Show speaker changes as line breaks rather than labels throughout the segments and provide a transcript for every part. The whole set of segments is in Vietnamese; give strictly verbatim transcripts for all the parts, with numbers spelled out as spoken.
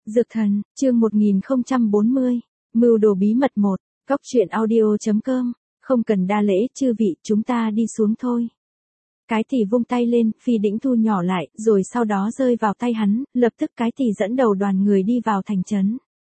Dược thần, chương một nghìn không trăm bốn mươi, mưu đồ bí mật một, góc truyện audio chấm com, không cần đa lễ chư vị, chúng ta đi xuống thôi. Cái tỷ vung tay lên, Phi Đĩnh thu nhỏ lại, rồi sau đó rơi vào tay hắn, lập tức cái tỷ dẫn đầu đoàn người đi vào thành trấn.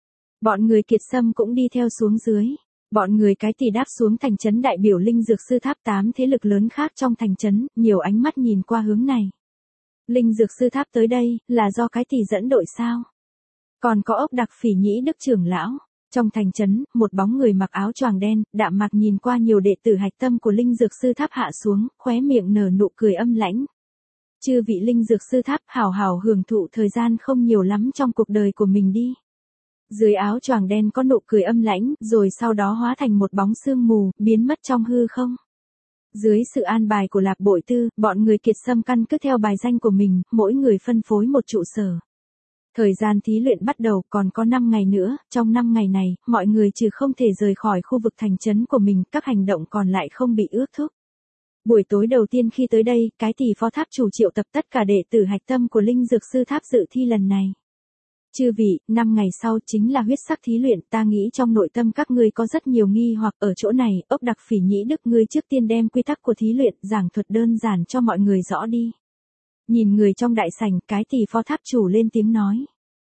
Bọn người Kiệt Sâm cũng đi theo xuống dưới. Bọn người cái tỷ đáp xuống thành trấn đại biểu Linh Dược Sư Tháp tám thế lực lớn khác trong thành trấn, nhiều ánh mắt nhìn qua hướng này. Linh Dược Sư Tháp tới đây, là do cái tỷ dẫn đội sao? Còn có ốc đặc Phỉ Nhĩ Đức trưởng lão. Trong thành trấn, một bóng người mặc áo choàng đen, đạm mạc nhìn qua nhiều đệ tử hạch tâm của Linh Dược Sư Tháp hạ xuống, khóe miệng nở nụ cười âm lãnh. Chư vị Linh Dược Sư Tháp, hảo hảo hưởng thụ thời gian không nhiều lắm trong cuộc đời của mình đi. Dưới áo choàng đen có nụ cười âm lãnh, rồi sau đó hóa thành một bóng sương mù, biến mất trong hư không. Dưới sự an bài của Lạc Bội Tư, bọn người Kiệt Sâm căn cứ theo bài danh của mình, mỗi người phân phối một trụ sở. Thời gian thí luyện bắt đầu, còn có năm ngày nữa, trong năm ngày này, mọi người trừ không thể rời khỏi khu vực thành trấn của mình, các hành động còn lại không bị ước thúc. Buổi tối đầu tiên khi tới đây, cái tỷ phó tháp chủ triệu tập tất cả đệ tử hạch tâm của Linh Dược Sư Tháp dự thi lần này. Chư vị, năm ngày sau chính là huyết sắc thí luyện, ta nghĩ trong nội tâm các ngươi có rất nhiều nghi hoặc ở chỗ này, ốc đặc Phỉ Nhĩ Đức ngươi trước tiên đem quy tắc của thí luyện giảng thuật đơn giản cho mọi người rõ đi. Nhìn người trong đại sảnh, cái tỷ phó tháp chủ lên tiếng nói.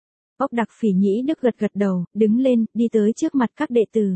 Ốc đặc Phỉ Nhĩ Đức gật gật đầu, đứng lên, đi tới trước mặt các đệ tử.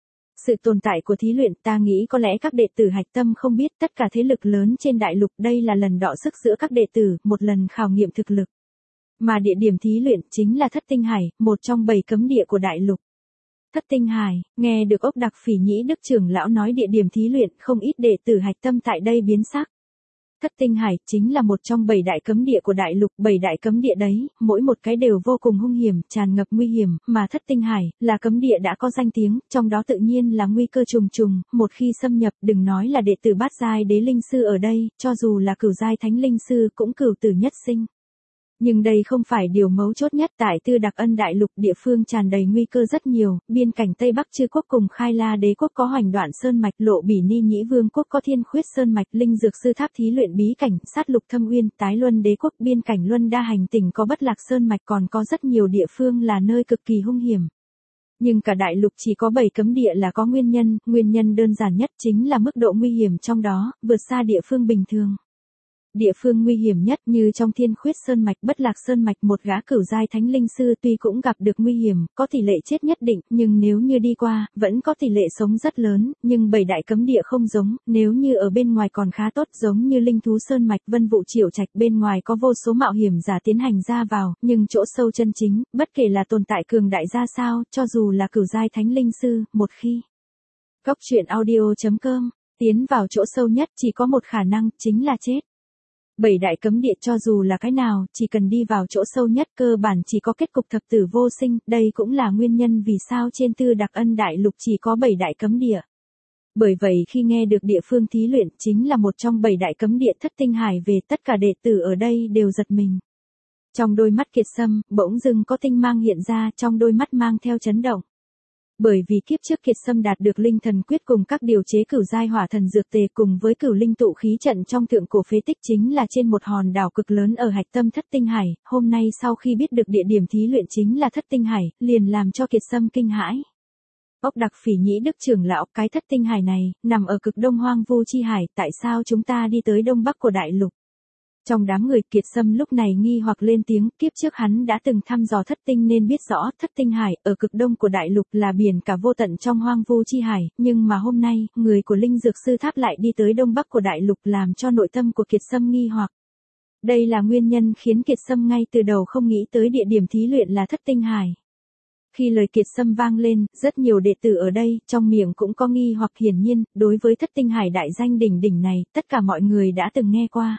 Sự tồn tại của thí luyện ta nghĩ có lẽ các đệ tử hạch tâm không biết, tất cả thế lực lớn trên đại lục đây là lần đọ sức giữa các đệ tử, một lần khảo nghiệm thực lực. Mà địa điểm thí luyện chính là Thất Tinh Hải, một trong bảy cấm địa của đại lục. Thất Tinh Hải, nghe được ốc đặc Phỉ Nhĩ Đức trưởng lão nói địa điểm thí luyện, không ít đệ tử hạch tâm tại đây biến sắc. Thất Tinh Hải chính là một trong bảy đại cấm địa của đại lục, bảy đại cấm địa đấy, mỗi một cái đều vô cùng hung hiểm, tràn ngập nguy hiểm, mà Thất Tinh Hải là cấm địa đã có danh tiếng, trong đó tự nhiên là nguy cơ trùng trùng, một khi xâm nhập, đừng nói là đệ tử bát giai đế linh sư ở đây, cho dù là cửu giai thánh linh sư cũng cửu tử nhất sinh. Nhưng đây không phải điều mấu chốt nhất, tại Tư Đặc Ân đại lục địa phương tràn đầy nguy cơ rất nhiều, biên cảnh Tây Bắc Chư quốc cùng Khai La đế quốc có Hoành Đoạn Sơn mạch, Lộ Bỉ Ni Nhĩ Vương quốc có Thiên Khuyết Sơn mạch, Linh Dược Sư Tháp thí luyện bí cảnh, Sát Lục Thâm Uyên, Tái Luân đế quốc, biên cảnh Luân Đa hành tỉnh có Bất Lạc Sơn mạch, còn có rất nhiều địa phương là nơi cực kỳ hung hiểm. Nhưng cả đại lục chỉ có bảy cấm địa là có nguyên nhân, nguyên nhân đơn giản nhất chính là mức độ nguy hiểm trong đó, vượt xa địa phương bình thường. Địa phương nguy hiểm nhất như trong Thiên Khuyết Sơn mạch, Bất Lạc Sơn mạch, một gã cửu giai thánh linh sư tuy cũng gặp được nguy hiểm, có tỷ lệ chết nhất định, nhưng nếu như đi qua, vẫn có tỷ lệ sống rất lớn, nhưng bảy đại cấm địa không giống, nếu như ở bên ngoài còn khá tốt, giống như Linh Thú Sơn mạch, Vân Vụ Triệu Trạch, bên ngoài có vô số mạo hiểm giả tiến hành ra vào, nhưng chỗ sâu chân chính, bất kể là tồn tại cường đại ra sao, cho dù là cửu giai thánh linh sư, một khi góc truyện audio chấm com tiến vào chỗ sâu nhất chỉ có một khả năng, chính là chết. Bảy đại cấm địa cho dù là cái nào, chỉ cần đi vào chỗ sâu nhất cơ bản chỉ có kết cục thập tử vô sinh, đây cũng là nguyên nhân vì sao trên Tư Đặc Ân đại lục chỉ có bảy đại cấm địa. Bởi vậy khi nghe được địa phương thí luyện chính là một trong bảy đại cấm địa Thất Tinh Hải về, tất cả đệ tử ở đây đều giật mình. Trong đôi mắt Kiệt Sâm, bỗng dưng có tinh mang hiện ra, trong đôi mắt mang theo chấn động. Bởi vì kiếp trước Kiệt Sâm đạt được linh thần quyết cùng các điều chế cửu giai hỏa thần dược tề cùng với cửu linh tụ khí trận trong thượng cổ phế tích chính là trên một hòn đảo cực lớn ở hạch tâm Thất Tinh Hải, hôm nay sau khi biết được địa điểm thí luyện chính là Thất Tinh Hải, liền làm cho Kiệt Sâm kinh hãi. Ốc đặc Phỉ Nhĩ Đức trưởng lão, cái Thất Tinh Hải này, nằm ở cực đông hoang vu chi hải, tại sao chúng ta đi tới đông bắc của đại lục? Trong đám người Kiệt Sâm lúc này nghi hoặc lên tiếng, kiếp trước hắn đã từng thăm dò thất tinh nên biết rõ Thất Tinh Hải ở cực đông của đại lục là biển cả vô tận trong hoang vu chi hải, nhưng mà hôm nay, người của Linh Dược Sư Tháp lại đi tới đông bắc của đại lục làm cho nội tâm của Kiệt Sâm nghi hoặc. Đây là nguyên nhân khiến Kiệt Sâm ngay từ đầu không nghĩ tới địa điểm thí luyện là Thất Tinh Hải. Khi lời Kiệt Sâm vang lên, rất nhiều đệ tử ở đây, trong miệng cũng có nghi hoặc, hiển nhiên, đối với Thất Tinh Hải đại danh đỉnh đỉnh này, tất cả mọi người đã từng nghe qua.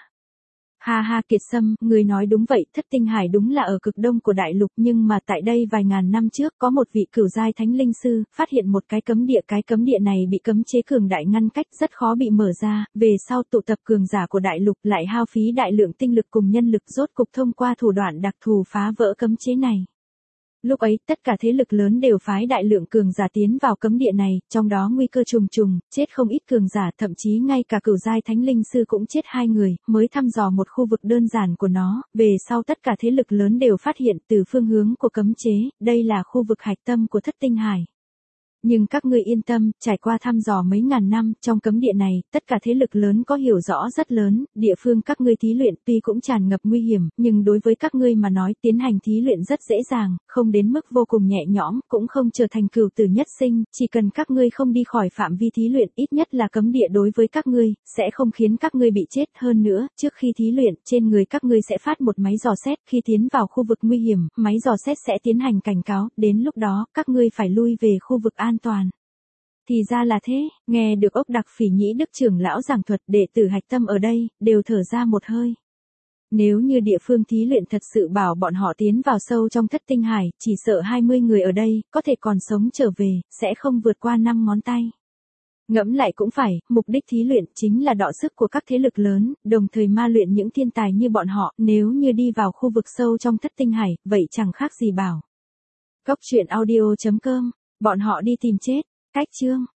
Ha ha Kiệt Sâm, người nói đúng vậy, Thất Tinh Hải đúng là ở cực đông của đại lục, nhưng mà tại đây vài ngàn năm trước có một vị cửu giai thánh linh sư, phát hiện một cái cấm địa, cái cấm địa này bị cấm chế cường đại ngăn cách, rất khó bị mở ra, về sau tụ tập cường giả của đại lục lại hao phí đại lượng tinh lực cùng nhân lực, rốt cục thông qua thủ đoạn đặc thù phá vỡ cấm chế này. Lúc ấy, tất cả thế lực lớn đều phái đại lượng cường giả tiến vào cấm địa này, trong đó nguy cơ trùng trùng, chết không ít cường giả, thậm chí ngay cả cửu giai thánh linh sư cũng chết hai người, mới thăm dò một khu vực đơn giản của nó, về sau tất cả thế lực lớn đều phát hiện từ phương hướng của cấm chế, đây là khu vực hạch tâm của thất tinh hải. Nhưng các ngươi yên tâm, trải qua thăm dò mấy ngàn năm, trong cấm địa này, tất cả thế lực lớn có hiểu rõ rất lớn, địa phương các ngươi thí luyện tuy cũng tràn ngập nguy hiểm, nhưng đối với các ngươi mà nói tiến hành thí luyện rất dễ dàng, không đến mức vô cùng nhẹ nhõm, cũng không trở thành cửu tử nhất sinh, chỉ cần các ngươi không đi khỏi phạm vi thí luyện, ít nhất là cấm địa đối với các ngươi, sẽ không khiến các ngươi bị chết. Hơn nữa, trước khi thí luyện, trên người các ngươi sẽ phát một máy dò xét, khi tiến vào khu vực nguy hiểm, máy dò xét sẽ tiến hành cảnh cáo, đến lúc đó, các ngươi phải lui về khu vực an toàn. Thì ra là thế, nghe được Ốc Đặc Phỉ Nhĩ Đức trưởng lão giảng thuật, đệ tử hạch tâm ở đây, đều thở ra một hơi. Nếu như địa phương thí luyện thật sự bảo bọn họ tiến vào sâu trong thất tinh hải, chỉ sợ hai mươi người ở đây, có thể còn sống trở về, sẽ không vượt qua năm ngón tay. Ngẫm lại cũng phải, mục đích thí luyện chính là đọ sức của các thế lực lớn, đồng thời ma luyện những thiên tài như bọn họ, nếu như đi vào khu vực sâu trong thất tinh hải, vậy chẳng khác gì bảo. Cốc truyện audio chấm com, bọn họ đi tìm chết. Cách chương